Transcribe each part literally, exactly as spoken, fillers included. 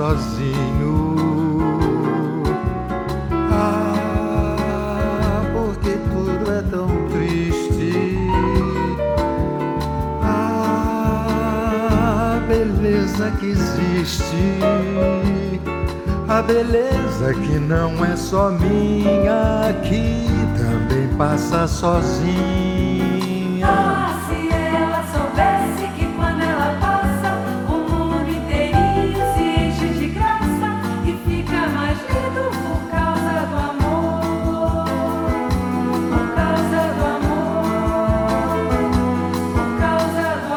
sozinho. Ah, porque tudo é tão triste. Ah, a beleza que existe, a beleza que não é só minha, que também passa sozinha. Ah, se ela soubesse que quando ela passa, o mundo inteirinho se enche de graça e fica mais lindo por causa do amor, por causa do amor, por causa do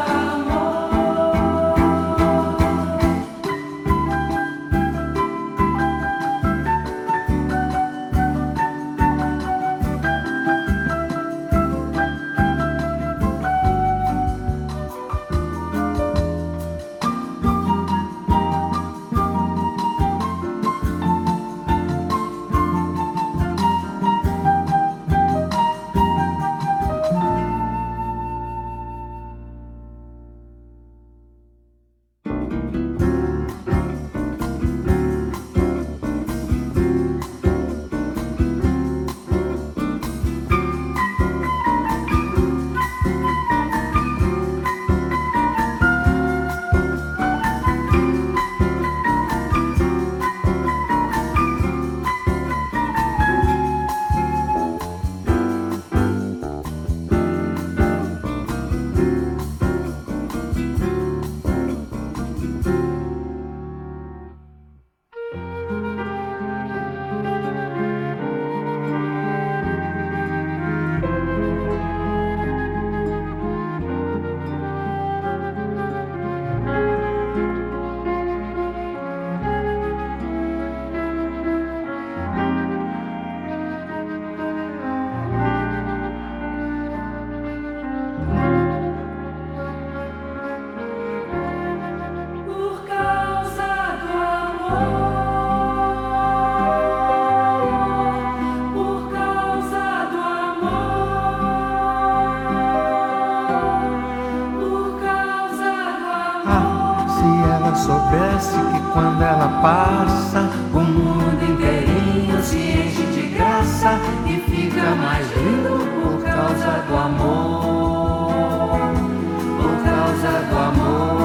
Soubesse que quando ela passa, o mundo inteirinho se enche de graça e fica mais lindo por causa do amor, por causa do amor.